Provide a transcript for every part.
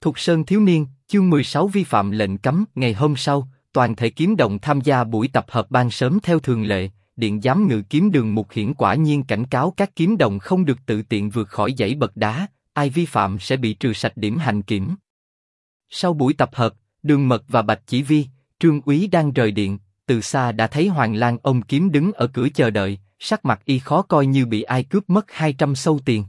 Thục Sơn thiếu niên, chương 16 vi phạm lệnh cấm. Ngày hôm sau, toàn thể kiếm đồng tham gia buổi tập hợp ban sớm theo thường lệ. Điện giám ngự kiếm Đường Mục Hiển quả nhiên cảnh cáo các kiếm đồng không được tự tiện vượt khỏi dãy bậc đá, ai vi phạm sẽ bị trừ sạch điểm hành kiểm. Sau buổi tập hợp, Đường Mật và Bạch Chỉ Vi, Trương Úy đang rời điện, từ xa đã thấy Hoàng Lang ôm kiếm đứng ở cửa chờ đợi, sắc mặt y khó coi như bị ai cướp mất 200 sâu tiền.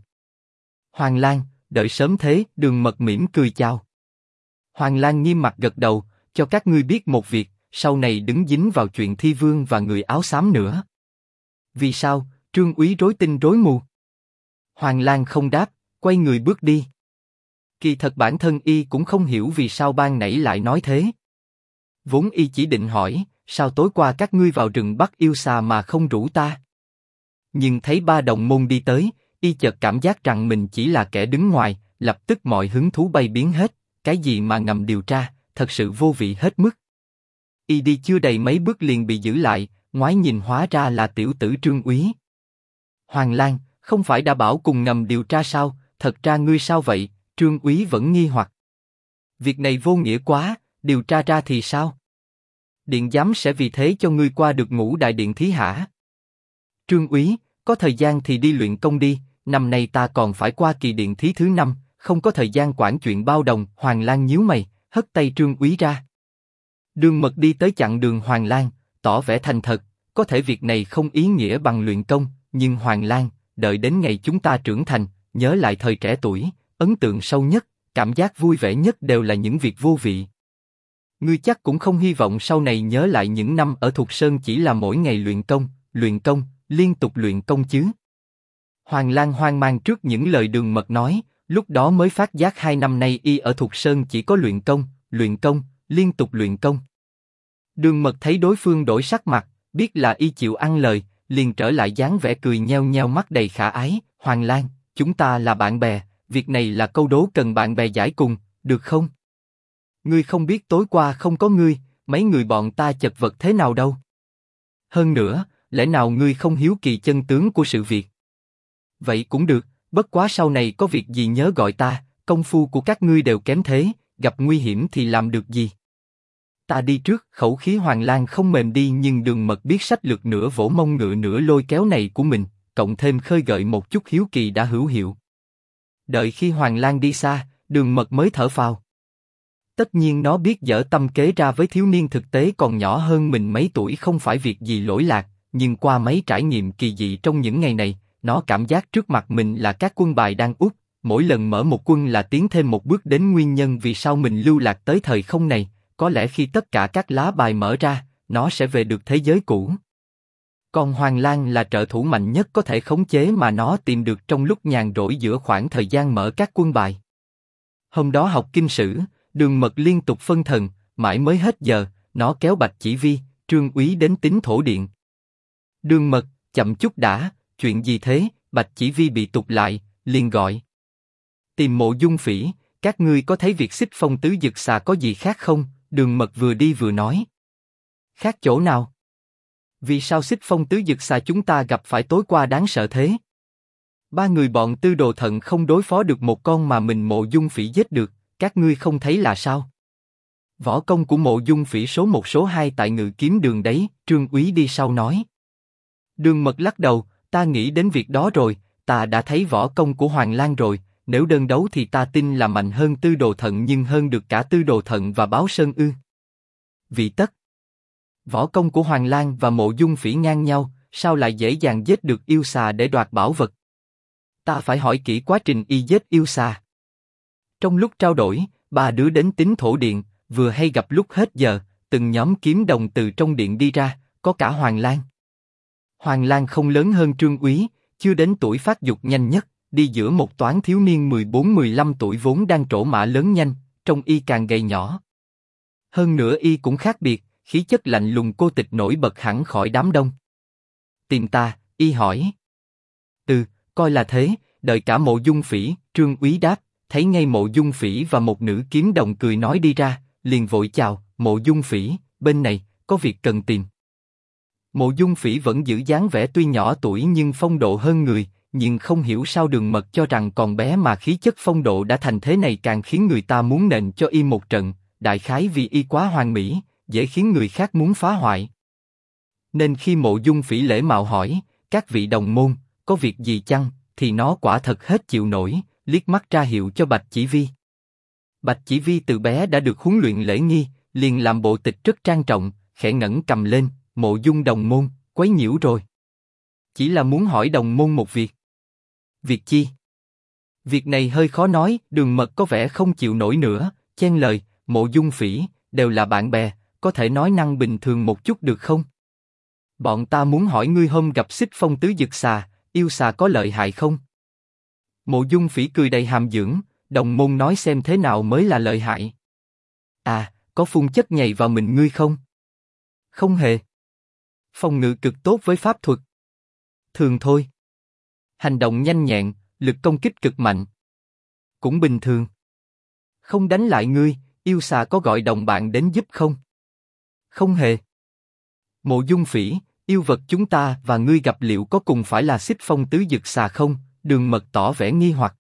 Hoàng Lang, đợi sớm thế. Đường Mật mỉm cười chào. Hoàng Lang nghiêm mặt gật đầu, cho các ngươi biết một việc, sau này đừng dính vào chuyện Thi Vương và người áo xám nữa. Vì sao? Trương Úy rối tinh rối mù. Hoàng Lang không đáp, quay người bước đi. Kỳ thật bản thân y cũng không hiểu vì sao ban nãy lại nói thế. Vốn y chỉ định hỏi, sao tối qua các ngươi vào rừng bắt yêu xà mà không rủ ta? Nhưng thấy ba đồng môn đi tới, y chợt cảm giác rằng mình chỉ là kẻ đứng ngoài, lập tức mọi hứng thú bay biến hết. Cái gì mà ngầm điều tra, thật sự vô vị hết mức. Y đi chưa đầy mấy bước liền bị giữ lại, ngoái nhìn hóa ra là tiểu tử Trương Úy. Hoàng Lang, không phải đã bảo cùng ngầm điều tra sao? Thật ra ngươi sao vậy? Trương Úy vẫn nghi hoặc. Việc này vô nghĩa quá, điều tra ra thì sao? Điện giám sẽ vì thế cho ngươi qua được Ngũ Đại Điện thí hả? Trương Úy, có thời gian thì đi luyện công đi, năm nay ta còn phải qua kỳ điện thí thứ 5, không có thời gian quản chuyện bao đồng. Hoàng Lang nhíu mày, hất tay Trương Úy ra. Đường Mật đi tới chặn đường Hoàng Lang, tỏ vẻ thành thật, có thể việc này không ý nghĩa bằng luyện công, nhưng Hoàng Lang, đợi đến ngày chúng ta trưởng thành, nhớ lại thời trẻ tuổi, ấn tượng sâu nhất, cảm giác vui vẻ nhất đều là những việc vô vị. Ngươi chắc cũng không hy vọng sau này nhớ lại những năm ở Thục Sơn chỉ là mỗi ngày luyện công, liên tục luyện công chứ? Hoàng Lang hoang mang trước những lời Đường Mật nói, lúc đó mới phát giác 2 năm nay y ở Thục Sơn chỉ có luyện công, liên tục luyện công. Đường Mật thấy đối phương đổi sắc mặt, biết là y chịu ăn lời, liền trở lại dáng vẻ cười nheo nheo mắt đầy khả ái. Hoàng Lang, chúng ta là bạn bè, việc này là câu đố cần bạn bè giải cùng, được không? Ngươi không biết tối qua không có ngươi, mấy người bọn ta chật vật thế nào đâu. Hơn nữa, lẽ nào ngươi không hiếu kỳ chân tướng của sự việc? Vậy cũng được, bất quá sau này có việc gì nhớ gọi ta, công phu của các ngươi đều kém thế, gặp nguy hiểm thì làm được gì? Ta đi trước. Khẩu khí Hoàng Lang không mềm đi, nhưng Đường Mật biết sách lược nửa vỗ mông ngựa nửa lôi kéo này của mình, cộng thêm khơi gợi một chút hiếu kỳ đã hữu hiệu. Đợi khi Hoàng Lang đi xa, Đường Mật mới thở phào. Tất nhiên nó biết dở tâm kế ra với thiếu niên thực tế còn nhỏ hơn mình mấy tuổi không phải việc gì lỗi lạc, nhưng qua mấy trải nghiệm kỳ dị trong những ngày này, nó cảm giác trước mặt mình là các quân bài đang úp, mỗi lần mở một quân là tiến thêm một bước đến nguyên nhân vì sao mình lưu lạc tới thời không này. Có lẽ khi tất cả các lá bài mở ra, nó sẽ về được thế giới cũ. Còn Hoàng Lang là trợ thủ mạnh nhất có thể khống chế mà nó tìm được trong lúc nhàn rỗi giữa khoảng thời gian mở các quân bài. Hôm đó học kinh sử, Đường Mật liên tục phân thần, mãi mới hết giờ, nó kéo Bạch Chỉ Vi, Trương Úy đến Tín Thổ Điện. Đường Mật, chậm chút đã, chuyện gì thế? Bạch Chỉ Vi bị tụt lại, liền gọi. Tìm Mộ Dung Phỉ, các ngươi có thấy việc Xích Phong Tứ Dực Xà có gì khác không? Đường Mật vừa đi vừa nói. Khác chỗ nào? Vì sao Xích Phong Tứ Dực Xà chúng ta gặp phải tối qua đáng sợ thế? 3 người bọn Tư Đồ Thận không đối phó được một con mà mình Mộ Dung Phỉ giết được, các ngươi không thấy là sao? Võ công của Mộ Dung Phỉ số 1 số 2 tại Ngự Kiếm Đường đấy. Trương Úy đi sau nói. Đường Mật lắc đầu, ta nghĩ đến việc đó rồi, ta đã thấy võ công của Hoàng Lang rồi, nếu đơn đấu thì ta tin là mạnh hơn Tư Đồ Thận nhưng hơn được cả Tư Đồ Thận và Báo Sơn ư? Vì tất. Võ công của Hoàng Lang và Mộ Dung Phỉ ngang nhau, sao lại dễ dàng giết được yêu xà để đoạt bảo vật? Ta phải hỏi kỹ quá trình y giết yêu xà. Trong lúc trao đổi, 3 đứa đến Tín Thổ Điện, vừa hay gặp lúc hết giờ, từng nhóm kiếm đồng từ trong điện đi ra, có cả Hoàng Lang. Hoàng Lang không lớn hơn Trương Úy, chưa đến tuổi phát dục nhanh nhất, đi giữa một toán thiếu niên 14-15 tuổi vốn đang trổ mã lớn nhanh, trông y càng gầy nhỏ. Hơn nữa y cũng khác biệt, khí chất lạnh lùng cô tịch nổi bật hẳn khỏi đám đông. Tìm ta? Y hỏi. Coi là thế. Đợi cả Mộ Dung Phỉ, Trương Úy đáp, thấy ngay Mộ Dung Phỉ và một nữ kiếm đồng cười nói đi ra, liền vội chào. Mộ Dung Phỉ, bên này, có việc cần tìm. Mộ Dung Phỉ vẫn giữ dáng vẻ tuy nhỏ tuổi nhưng phong độ hơn người, nhưng không hiểu sao Đường Mật cho rằng còn bé mà khí chất phong độ đã thành thế này càng khiến người ta muốn nện cho y một trận, đại khái vì y quá hoàn mỹ, dễ khiến người khác muốn phá hoại. Nên khi Mộ Dung Phỉ lễ mạo hỏi, các vị đồng môn, có việc gì chăng, thì nó quả thật hết chịu nổi, liếc mắt ra hiệu cho Bạch Chỉ Vi. Bạch Chỉ Vi từ bé đã được huấn luyện lễ nghi, liền làm bộ tịch rất trang trọng, khẽ ngẩng cầm lên, Mộ Dung đồng môn, quấy nhiễu rồi. Chỉ là muốn hỏi đồng môn một việc. Việc chi? Việc này hơi khó nói, Đường Mật có vẻ không chịu nổi nữa, chen lời, Mộ Dung Phỉ, đều là bạn bè, có thể nói năng bình thường một chút được không? Bọn ta muốn hỏi ngươi hôm gặp Xích Phong tứ dực xà, yêu xà có lợi hại không? Mộ Dung Phỉ cười đầy hàm dưỡng, đồng môn nói xem thế nào mới là lợi hại. À, có phun chất nhầy vào mình ngươi không? Không hề. Phòng ngự cực tốt với pháp thuật. Thường thôi. Hành động nhanh nhẹn, lực công kích cực mạnh. Cũng bình thường. Không đánh lại ngươi, yêu xà có gọi đồng bạn đến giúp không? Không hề. Mộ Dung Phỉ, yêu vật chúng ta và ngươi gặp liệu có cùng phải là Xích Phong tứ dực xà không? Đường Mật tỏ vẻ nghi hoặc.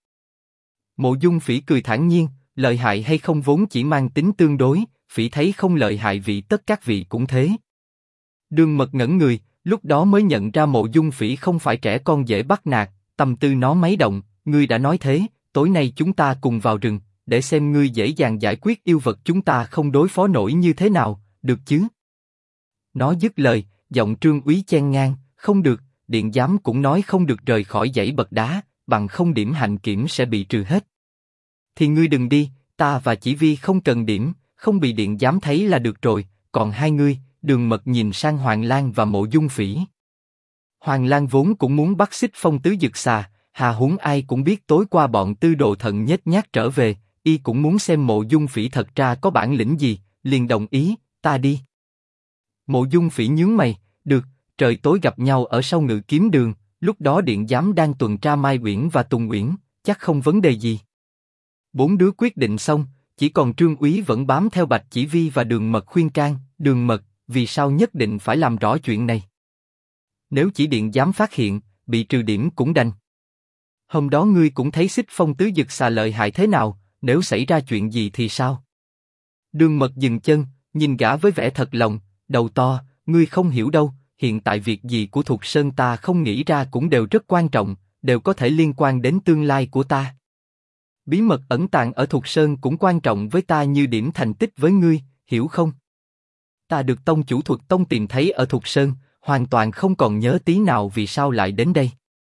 Mộ Dung Phỉ cười thản nhiên, lợi hại hay không vốn chỉ mang tính tương đối, Phỉ thấy không lợi hại vì tất các vị cũng thế. Đường Mật ngẩn người, lúc đó mới nhận ra Mộ Dung Phỉ không phải trẻ con dễ bắt nạt, tâm tư nó máy động, ngươi đã nói thế, tối nay chúng ta cùng vào rừng, để xem ngươi dễ dàng giải quyết yêu vật chúng ta không đối phó nổi như thế nào, được chứ? Nó dứt lời, giọng Trương Úy chen ngang, không được, điện giám cũng nói không được rời khỏi dãy bậc đá, bằng không điểm hạnh kiểm sẽ bị trừ hết. Thì ngươi đừng đi, ta và Chỉ Vi không cần điểm, không bị điện giám thấy là được rồi, còn hai ngươi, Đường Mật nhìn sang Hoàng Lang và Mộ Dung Phỉ. Hoàng Lang vốn cũng muốn bắt Xích Phong tứ dực xà, hà huống ai cũng biết tối qua bọn Tư Đồ Thận nhếch nhác trở về, y cũng muốn xem Mộ Dung Phỉ thật ra có bản lĩnh gì, liền đồng ý, ta đi. Mộ Dung Phỉ nhướng mày, được, trời tối gặp nhau ở sau Ngự Kiếm Đường, lúc đó điện giám đang tuần tra Mai Uyển và Tùng Uyển, chắc không vấn đề gì. Bốn đứa quyết định xong, chỉ còn Trương Úy vẫn bám theo Bạch Chỉ Vi và Đường Mật khuyên can, Đường Mật, vì sao nhất định phải làm rõ chuyện này? Nếu chỉ điện giám phát hiện, bị trừ điểm cũng đành. Hôm đó ngươi cũng thấy Xích Phong tứ dực xà lợi hại thế nào, nếu xảy ra chuyện gì thì sao? Đường Mật dừng chân, nhìn gã với vẻ thật lòng, đầu to, ngươi không hiểu đâu, hiện tại việc gì của Thục Sơn ta không nghĩ ra cũng đều rất quan trọng, đều có thể liên quan đến tương lai của ta. Bí mật ẩn tàng ở Thục Sơn cũng quan trọng với ta như điểm thành tích với ngươi, hiểu không? Ta được tông chủ Thuật Tông tìm thấy ở Thục Sơn, hoàn toàn không còn nhớ tí nào vì sao lại đến đây.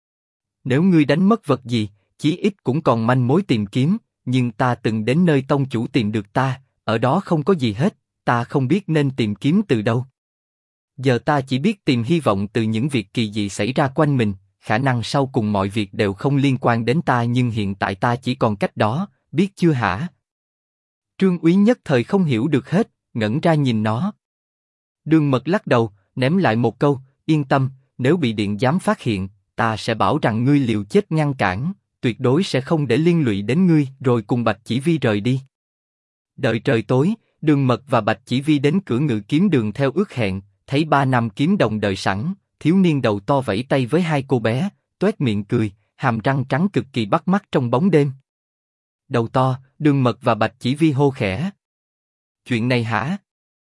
Nếu ngươi đánh mất vật gì, chí ít cũng còn manh mối tìm kiếm, nhưng ta từng đến nơi tông chủ tìm được ta, ở đó không có gì hết, ta không biết nên tìm kiếm từ đâu. Giờ ta chỉ biết tìm hy vọng từ những việc kỳ dị xảy ra quanh mình, khả năng sau cùng mọi việc đều không liên quan đến ta nhưng hiện tại ta chỉ còn cách đó, biết chưa hả? Trương Úy nhất thời không hiểu được hết, ngẩn ra nhìn nó. Đường Mật lắc đầu, ném lại một câu, yên tâm, nếu bị điện giám phát hiện, ta sẽ bảo rằng ngươi liều chết ngăn cản, tuyệt đối sẽ không để liên lụy đến ngươi, rồi cùng Bạch Chỉ Vi rời đi. Đợi trời tối, Đường Mật và Bạch Chỉ Vi đến cửa Ngự Kiếm Đường theo ước hẹn, thấy ba nam kiếm đồng đợi sẵn, thiếu niên đầu to vẫy tay với hai cô bé, toét miệng cười, hàm răng trắng cực kỳ bắt mắt trong bóng đêm. Đầu to, Đường Mật và Bạch Chỉ Vi hô khẽ. Chuyện này hả?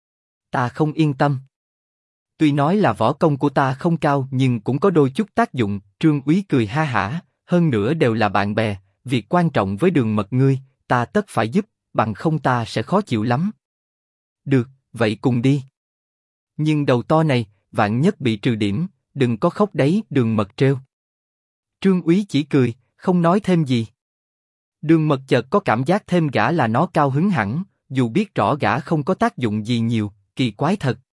Ta không yên tâm. Tuy nói là võ công của ta không cao nhưng cũng có đôi chút tác dụng, Trương Úy cười ha hả, hơn nữa đều là bạn bè, việc quan trọng với Đường Mật ngươi, ta tất phải giúp, bằng không ta sẽ khó chịu lắm. Được, vậy cùng đi. Nhưng đầu to này, vạn nhất bị trừ điểm, đừng có khóc đấy, Đường Mật trêu. Trương Úy chỉ cười, không nói thêm gì. Đường Mật chợt có cảm giác thêm gã là nó cao hứng hẳn, dù biết rõ gã không có tác dụng gì nhiều, kỳ quái thật.